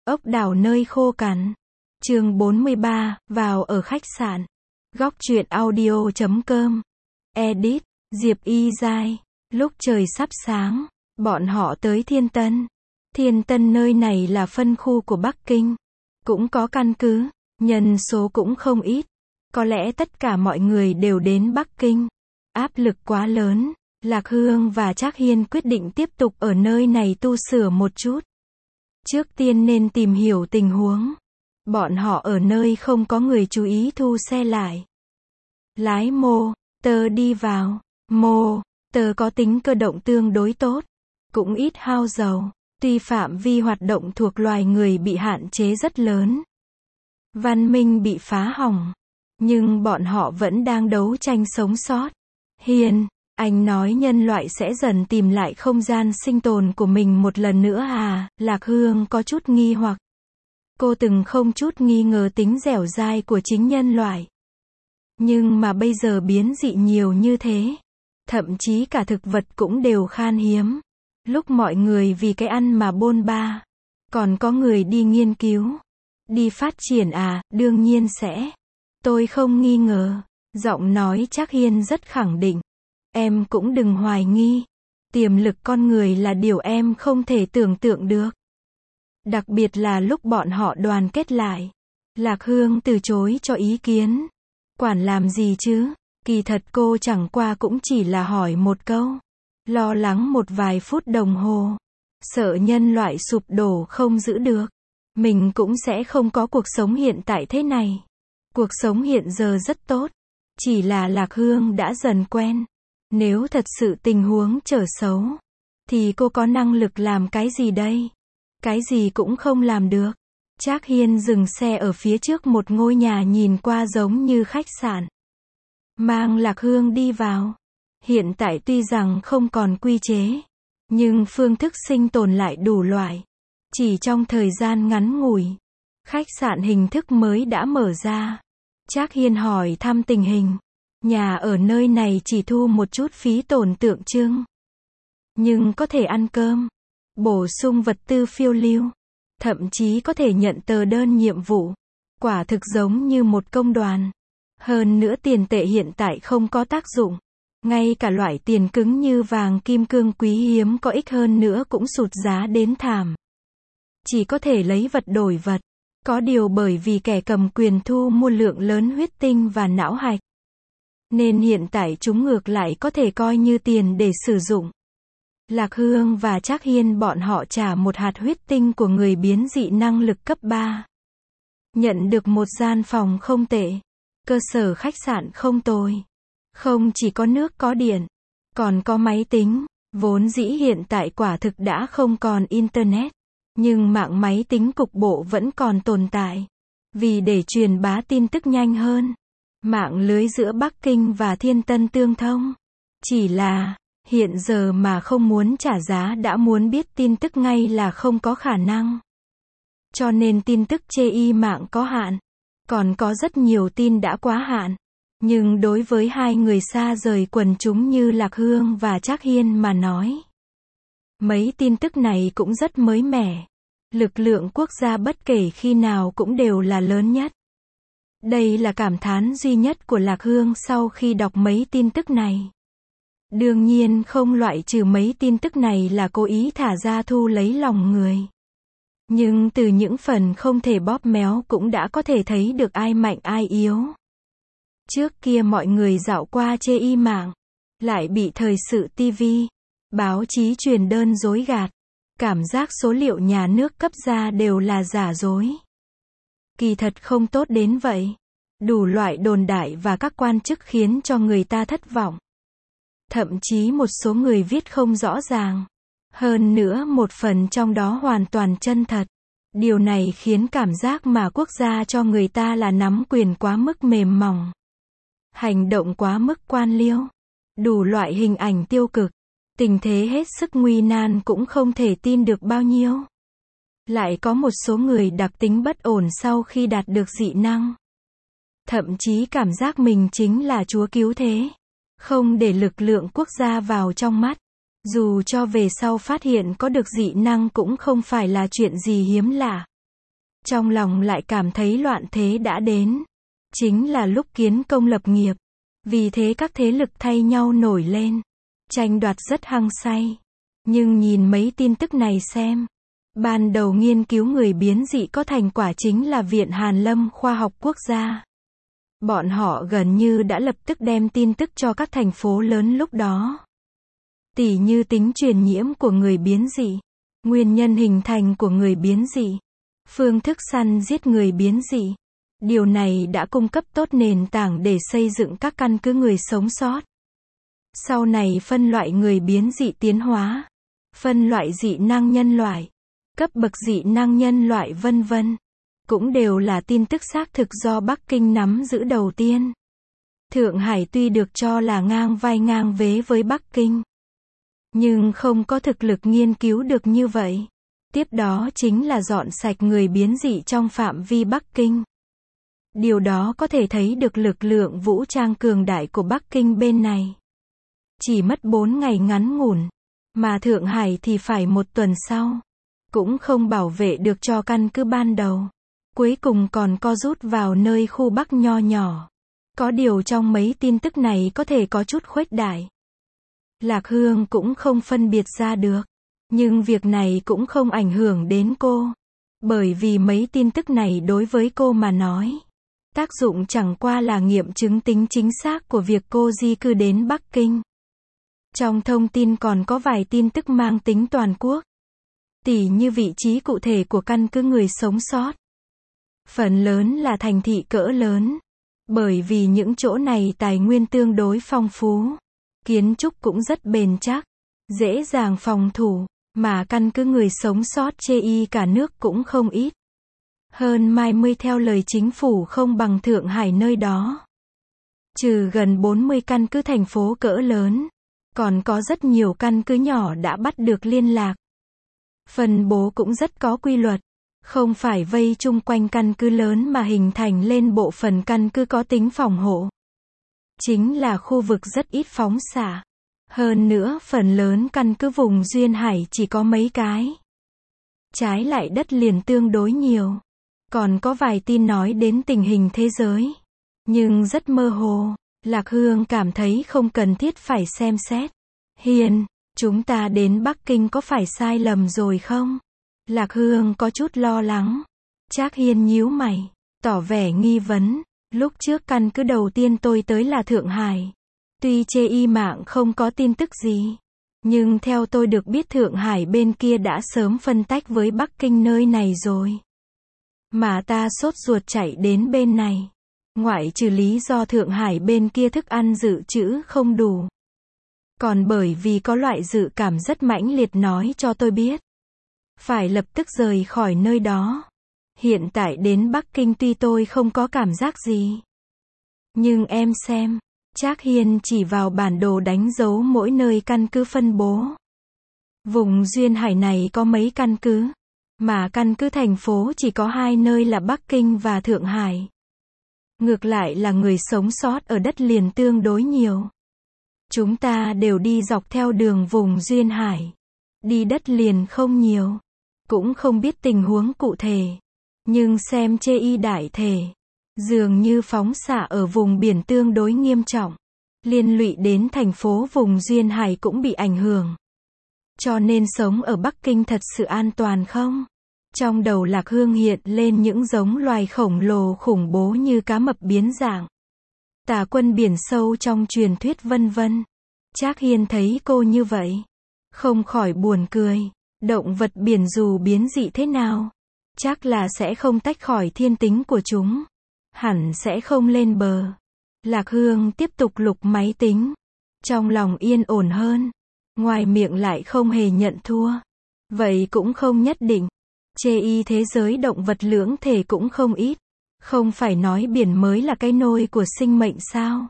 Ốc đảo nơi khô cằn. Chương 43, vào ở khách sạn. Góc truyện audio.com. Edit, Diệp Y Giai. Lúc trời sắp sáng, bọn họ tới Thiên Tân. Thiên Tân nơi này là phân khu của Bắc Kinh. Cũng có căn cứ, nhân số cũng không ít. Có lẽ tất cả mọi người đều đến Bắc Kinh. Áp lực quá lớn, Lạc Hương và Trác Hiên quyết định tiếp tục ở nơi này tu sửa một chút. Trước tiên nên tìm hiểu tình huống. Bọn họ ở nơi không có người chú ý thu xe lại. Lái mô tơ đi vào. Mô tơ có tính cơ động tương đối tốt, cũng ít hao dầu. Tuy phạm vi hoạt động thuộc loài người bị hạn chế rất lớn, văn minh bị phá hỏng, nhưng bọn họ vẫn đang đấu tranh sống sót. Hiền, anh nói nhân loại sẽ dần tìm lại không gian sinh tồn của mình một lần nữa à? Lạc Hương có chút nghi hoặc. Cô từng không chút nghi ngờ tính dẻo dai của chính nhân loại. Nhưng mà bây giờ biến dị nhiều như thế. Thậm chí cả thực vật cũng đều khan hiếm. Lúc mọi người vì cái ăn mà bôn ba. Còn có người đi nghiên cứu. Đi phát triển à? Đương nhiên sẽ. Tôi không nghi ngờ. Giọng nói Trác Hiên rất khẳng định. Em cũng đừng hoài nghi. Tiềm lực con người là điều em không thể tưởng tượng được. Đặc biệt là lúc bọn họ đoàn kết lại. Lạc Hương từ chối cho ý kiến. Quản làm gì chứ? Kỳ thật cô chẳng qua cũng chỉ là hỏi một câu. Lo lắng một vài phút đồng hồ. Sợ nhân loại sụp đổ không giữ được. Mình cũng sẽ không có cuộc sống hiện tại thế này. Cuộc sống hiện giờ rất tốt. Chỉ là Lạc Hương đã dần quen. Nếu thật sự tình huống trở xấu, thì cô có năng lực làm cái gì đây? Cái gì cũng không làm được. Trác Hiên dừng xe ở phía trước một ngôi nhà nhìn qua giống như khách sạn. Mang Lạc Hương đi vào. Hiện tại tuy rằng không còn quy chế, nhưng phương thức sinh tồn lại đủ loại. Chỉ trong thời gian ngắn ngủi, khách sạn hình thức mới đã mở ra. Trác Hiên hỏi thăm tình hình. Nhà ở nơi này chỉ thu một chút phí tổn tượng trưng. Nhưng có thể ăn cơm, bổ sung vật tư phiêu lưu, thậm chí có thể nhận tờ đơn nhiệm vụ. Quả thực giống như một công đoàn. Hơn nữa tiền tệ hiện tại không có tác dụng. Ngay cả loại tiền cứng như vàng kim cương quý hiếm có ích hơn nữa cũng sụt giá đến thảm. Chỉ có thể lấy vật đổi vật. Có điều bởi vì kẻ cầm quyền thu mua lượng lớn huyết tinh và não hạch, nên hiện tại chúng ngược lại có thể coi như tiền để sử dụng. Lạc Hương và Trác Hiên bọn họ trả một hạt huyết tinh của người biến dị năng lực cấp 3. Nhận được một gian phòng không tệ. Cơ sở khách sạn không tồi. Không chỉ có nước có điện, còn có máy tính. Vốn dĩ hiện tại quả thực đã không còn Internet. Nhưng mạng máy tính cục bộ vẫn còn tồn tại. Vì để truyền bá tin tức nhanh hơn, mạng lưới giữa Bắc Kinh và Thiên Tân tương thông. Chỉ là, hiện giờ mà không muốn trả giá đã muốn biết tin tức ngay là không có khả năng. Cho nên tin tức chê mạng có hạn. Còn có rất nhiều tin đã quá hạn. Nhưng đối với hai người xa rời quần chúng như Lạc Hương và Trác Hiên mà nói, mấy tin tức này cũng rất mới mẻ. Lực lượng quốc gia bất kể khi nào cũng đều là lớn nhất. Đây là cảm thán duy nhất của Lạc Hương sau khi đọc mấy tin tức này. Đương nhiên không loại trừ mấy tin tức này là cố ý thả ra thu lấy lòng người. Nhưng từ những phần không thể bóp méo cũng đã có thể thấy được ai mạnh ai yếu. Trước kia mọi người dạo qua chê mạng, lại bị thời sự TV, báo chí truyền đơn dối gạt. Cảm giác số liệu nhà nước cấp ra đều là giả dối. Kỳ thật không tốt đến vậy. Đủ loại đồn đại và các quan chức khiến cho người ta thất vọng. Thậm chí một số người viết không rõ ràng. Hơn nữa một phần trong đó hoàn toàn chân thật. Điều này khiến cảm giác mà quốc gia cho người ta là nắm quyền quá mức mềm mỏng. Hành động quá mức quan liêu. Đủ loại hình ảnh tiêu cực. Tình thế hết sức nguy nan cũng không thể tin được bao nhiêu. Lại có một số người đặc tính bất ổn sau khi đạt được dị năng. Thậm chí cảm giác mình chính là chúa cứu thế. Không để lực lượng quốc gia vào trong mắt. Dù cho về sau phát hiện có được dị năng cũng không phải là chuyện gì hiếm lạ. Trong lòng lại cảm thấy loạn thế đã đến. Chính là lúc kiến công lập nghiệp. Vì thế các thế lực thay nhau nổi lên. Tranh đoạt rất hăng say. Nhưng nhìn mấy tin tức này xem. Ban đầu nghiên cứu người biến dị có thành quả chính là Viện Hàn Lâm Khoa học Quốc gia. Bọn họ gần như đã lập tức đem tin tức cho các thành phố lớn lúc đó. Tỉ như tính truyền nhiễm của người biến dị, nguyên nhân hình thành của người biến dị, phương thức săn giết người biến dị. Điều này đã cung cấp tốt nền tảng để xây dựng các căn cứ người sống sót. Sau này phân loại người biến dị tiến hóa, phân loại dị năng nhân loại, cấp bậc dị năng nhân loại vân vân, cũng đều là tin tức xác thực do Bắc Kinh nắm giữ đầu tiên. Thượng Hải tuy được cho là ngang vai ngang vế với Bắc Kinh, nhưng không có thực lực nghiên cứu được như vậy. Tiếp đó chính là dọn sạch người biến dị trong phạm vi Bắc Kinh. Điều đó có thể thấy được lực lượng vũ trang cường đại của Bắc Kinh bên này. Chỉ mất 4 ngày ngắn ngủn, mà Thượng Hải thì phải 1 tuần sau. Cũng không bảo vệ được cho căn cứ ban đầu. Cuối cùng còn co rút vào nơi khu Bắc nho nhỏ. Có điều trong mấy tin tức này có thể có chút khuếch đại. Lạc Hương cũng không phân biệt ra được. Nhưng việc này cũng không ảnh hưởng đến cô. Bởi vì mấy tin tức này đối với cô mà nói, tác dụng chẳng qua là nghiệm chứng tính chính xác của việc cô di cư đến Bắc Kinh. Trong thông tin còn có vài tin tức mang tính toàn quốc. Tỉ như vị trí cụ thể của căn cứ người sống sót. Phần lớn là thành thị cỡ lớn. Bởi vì những chỗ này tài nguyên tương đối phong phú. Kiến trúc cũng rất bền chắc. Dễ dàng phòng thủ. Mà căn cứ người sống sót chê y cả nước cũng không ít. Hơn 20 theo lời chính phủ không bằng Thượng Hải nơi đó. Trừ gần 40 căn cứ thành phố cỡ lớn. Còn có rất nhiều căn cứ nhỏ đã bắt được liên lạc. Phân bố cũng rất có quy luật. Không phải vây chung quanh căn cứ lớn mà hình thành lên bộ phận căn cứ có tính phòng hộ. Chính là khu vực rất ít phóng xạ. Hơn nữa phần lớn căn cứ vùng duyên hải chỉ có mấy cái. Trái lại đất liền tương đối nhiều. Còn có vài tin nói đến tình hình thế giới. Nhưng rất mơ hồ. Lạc Hương cảm thấy không cần thiết phải xem xét. Hiền, chúng ta đến Bắc Kinh có phải sai lầm rồi không? Lạc Hương có chút lo lắng. Trác Hiên nhíu mày, tỏ vẻ nghi vấn. Lúc trước căn cứ đầu tiên tôi tới là Thượng Hải. Tuy chê y mạng không có tin tức gì. Nhưng theo tôi được biết Thượng Hải bên kia đã sớm phân tách với Bắc Kinh nơi này rồi. Mà ta sốt ruột chạy đến bên này. Ngoại trừ lý do Thượng Hải bên kia thức ăn dự trữ không đủ. Còn bởi vì có loại dự cảm rất mãnh liệt nói cho tôi biết. Phải lập tức rời khỏi nơi đó. Hiện tại đến Bắc Kinh tuy tôi không có cảm giác gì. Nhưng em xem. Trác Hiên chỉ vào bản đồ đánh dấu mỗi nơi căn cứ phân bố. Vùng duyên hải này có mấy căn cứ. Mà căn cứ thành phố chỉ có 2 nơi là Bắc Kinh và Thượng Hải. Ngược lại là người sống sót ở đất liền tương đối nhiều. Chúng ta đều đi dọc theo đường vùng duyên hải. Đi đất liền không nhiều. Cũng không biết tình huống cụ thể. Nhưng xem chê y đại thể. Dường như phóng xạ ở vùng biển tương đối nghiêm trọng. Liên lụy đến thành phố vùng duyên hải cũng bị ảnh hưởng. Cho nên sống ở Bắc Kinh thật sự an toàn không? Trong đầu Lạc Hương hiện lên những giống loài khổng lồ khủng bố như cá mập biến dạng. Tà quân biển sâu trong truyền thuyết vân vân. Trác Hiên thấy cô như vậy. Không khỏi buồn cười. Động vật biển dù biến dị thế nào. Chắc là sẽ không tách khỏi thiên tính của chúng. Hẳn sẽ không lên bờ. Lạc Hương tiếp tục lục máy tính. Trong lòng yên ổn hơn. Ngoài miệng lại không hề nhận thua. Vậy cũng không nhất định. Chê y thế giới động vật lưỡng thể cũng không ít. Không phải nói biển mới là cái nôi của sinh mệnh sao?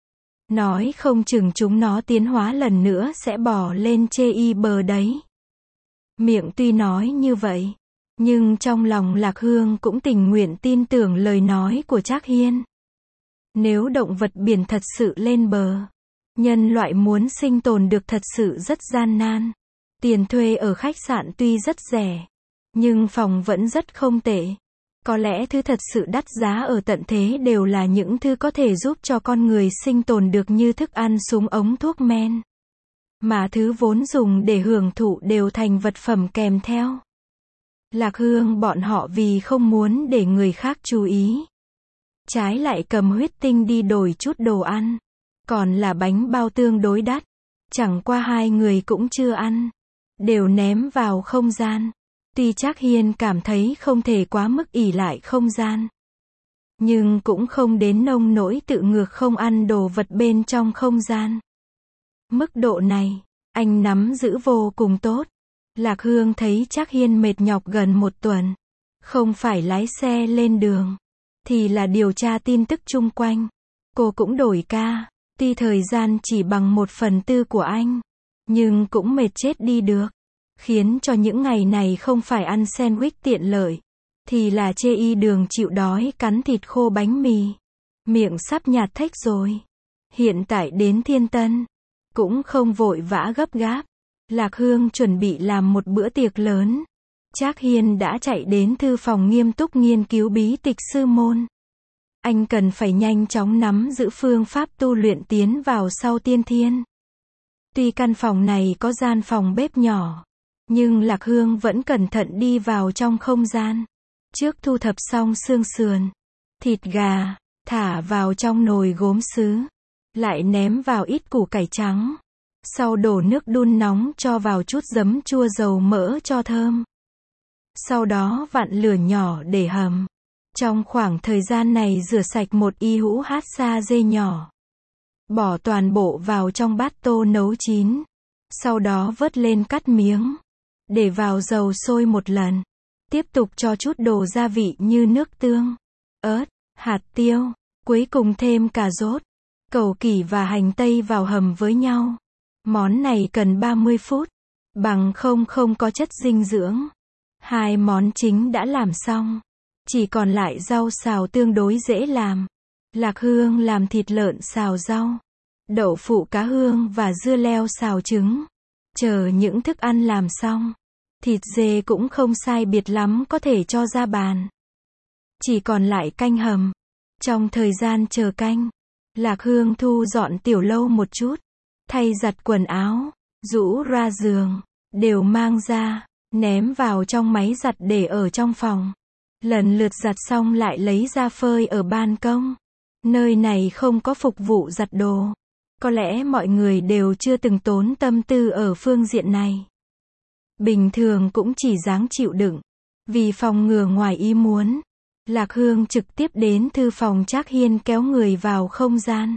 Nói không chừng chúng nó tiến hóa lần nữa sẽ bỏ lên chê y bờ đấy. Miệng tuy nói như vậy. Nhưng trong lòng Lạc Hương cũng tình nguyện tin tưởng lời nói của Trác Hiên. Nếu động vật biển thật sự lên bờ, nhân loại muốn sinh tồn được thật sự rất gian nan. Tiền thuê ở khách sạn tuy rất rẻ, nhưng phòng vẫn rất không tệ. Có lẽ thứ thật sự đắt giá ở tận thế đều là những thứ có thể giúp cho con người sinh tồn được như thức ăn, súng ống, thuốc men. Mà thứ vốn dùng để hưởng thụ đều thành vật phẩm kèm theo. Lạc Hương bọn họ vì không muốn để người khác chú ý, trái lại cầm huyết tinh đi đổi chút đồ ăn. Còn là bánh bao tương đối đắt. Chẳng qua hai người cũng chưa ăn. Đều ném vào không gian. Tuy Trác Hiên cảm thấy không thể quá mức ỷ lại không gian. Nhưng cũng không đến nông nỗi tự ngược không ăn đồ vật bên trong không gian. Mức độ này, anh nắm giữ vô cùng tốt. Lạc Hương thấy Trác Hiên mệt nhọc gần một tuần. Không phải lái xe lên đường, thì là điều tra tin tức chung quanh. Cô cũng đổi ca. Tuy thời gian chỉ bằng 1/4 của anh, nhưng cũng mệt chết đi được. Khiến cho những ngày này không phải ăn sandwich tiện lợi, thì là chê y đường chịu đói cắn thịt khô bánh mì. Miệng sắp nhạt thếch rồi. Hiện tại đến Thiên Tân, cũng không vội vã gấp gáp. Lạc Hương chuẩn bị làm một bữa tiệc lớn. Trác Hiên đã chạy đến thư phòng nghiêm túc nghiên cứu bí tịch sư môn. Anh cần phải nhanh chóng nắm giữ phương pháp tu luyện tiến vào sau tiên thiên. Tuy căn phòng này có gian phòng bếp nhỏ, nhưng Lạc Hương vẫn cẩn thận đi vào trong không gian. Trước thu thập xong xương sườn, thịt gà, thả vào trong nồi gốm sứ. Lại ném vào ít củ cải trắng. Sau đổ nước đun nóng cho vào chút giấm chua dầu mỡ cho thơm. Sau đó vặn lửa nhỏ để hầm. Trong khoảng thời gian này rửa sạch một y hũ hát sa dê nhỏ. Bỏ toàn bộ vào trong bát tô nấu chín. Sau đó vớt lên cắt miếng. Để vào dầu sôi một lần. Tiếp tục cho chút đồ gia vị như nước tương, ớt, hạt tiêu. Cuối cùng thêm cà rốt, cầu kỷ và hành tây vào hầm với nhau. Món này cần 30 phút. Bằng không có chất dinh dưỡng. Hai món chính đã làm xong. Chỉ còn lại rau xào tương đối dễ làm. Lạc Hương làm thịt lợn xào rau, đậu phụ cá hương và dưa leo xào trứng. Chờ những thức ăn làm xong, thịt dê cũng không sai biệt lắm có thể cho ra bàn. Chỉ còn lại canh hầm. Trong thời gian chờ canh, Lạc Hương thu dọn tiểu lâu một chút, thay giặt quần áo, rũ ra giường, đều mang ra, ném vào trong máy giặt để ở trong phòng. Lần lượt giặt xong lại lấy ra phơi ở ban công. Nơi này không có phục vụ giặt đồ. Có lẽ mọi người đều chưa từng tốn tâm tư ở phương diện này. Bình thường cũng chỉ dáng chịu đựng. Vì phòng ngừa ngoài ý muốn, Lạc Hương trực tiếp đến thư phòng Trác Hiên kéo người vào không gian.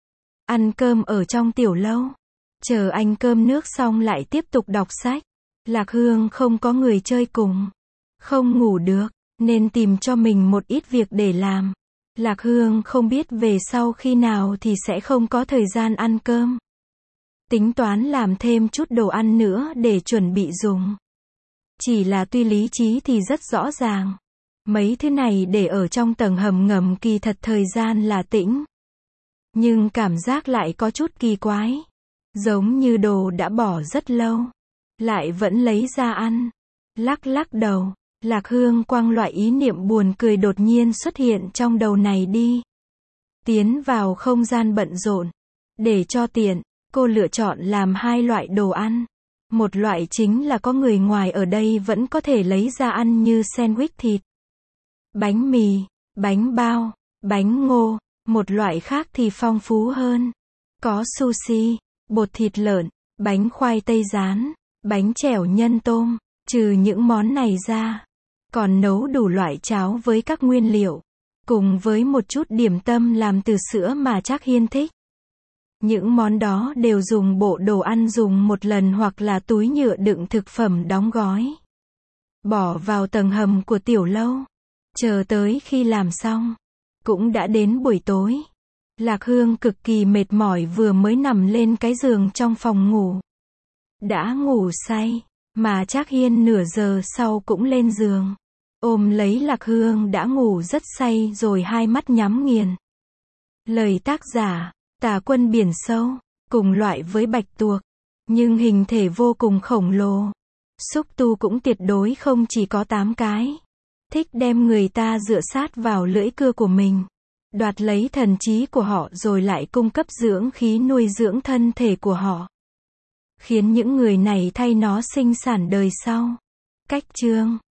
Ăn cơm ở trong tiểu lâu. Chờ anh cơm nước xong lại tiếp tục đọc sách. Lạc Hương không có người chơi cùng. Không ngủ được, nên tìm cho mình một ít việc để làm. Lạc Hương không biết về sau khi nào thì sẽ không có thời gian ăn cơm. Tính toán làm thêm chút đồ ăn nữa để chuẩn bị dùng. Chỉ là tuy lý trí thì rất rõ ràng. Mấy thứ này để ở trong tầng hầm ngầm kỳ thật thời gian là tĩnh. Nhưng cảm giác lại có chút kỳ quái. Giống như đồ đã bỏ rất lâu. Lại vẫn lấy ra ăn. Lắc đầu. Lạc Hương quăng loại ý niệm buồn cười đột nhiên xuất hiện trong đầu này đi. Tiến vào không gian bận rộn. Để cho tiện, cô lựa chọn làm hai loại đồ ăn. Một loại chính là có người ngoài ở đây vẫn có thể lấy ra ăn như sandwich thịt, bánh mì, bánh bao, bánh ngô. Một loại khác thì phong phú hơn. Có sushi, bột thịt lợn, bánh khoai tây rán, bánh chèo nhân tôm. Trừ những món này ra, còn nấu đủ loại cháo với các nguyên liệu, cùng với một chút điểm tâm làm từ sữa mà Trác Hiên thích. Những món đó đều dùng bộ đồ ăn dùng một lần hoặc là túi nhựa đựng thực phẩm đóng gói. Bỏ vào tầng hầm của tiểu lâu. Chờ tới khi làm xong, cũng đã đến buổi tối. Lạc Hương cực kỳ mệt mỏi vừa mới nằm lên cái giường trong phòng ngủ. Đã ngủ say, mà Trác Hiên nửa giờ sau cũng lên giường. Ôm lấy Lạc Hương đã ngủ rất say rồi hai mắt nhắm nghiền. Lời tác giả, Tà Quân Biển Sâu, cùng loại với bạch tuộc, nhưng hình thể vô cùng khổng lồ. Xúc tu cũng tuyệt đối không chỉ có 8 cái. thích đem người ta dựa sát vào lưỡi cưa của mình, đoạt lấy thần trí của họ rồi lại cung cấp dưỡng khí nuôi dưỡng thân thể của họ, khiến những người này thay nó sinh sản đời sau. Cách chương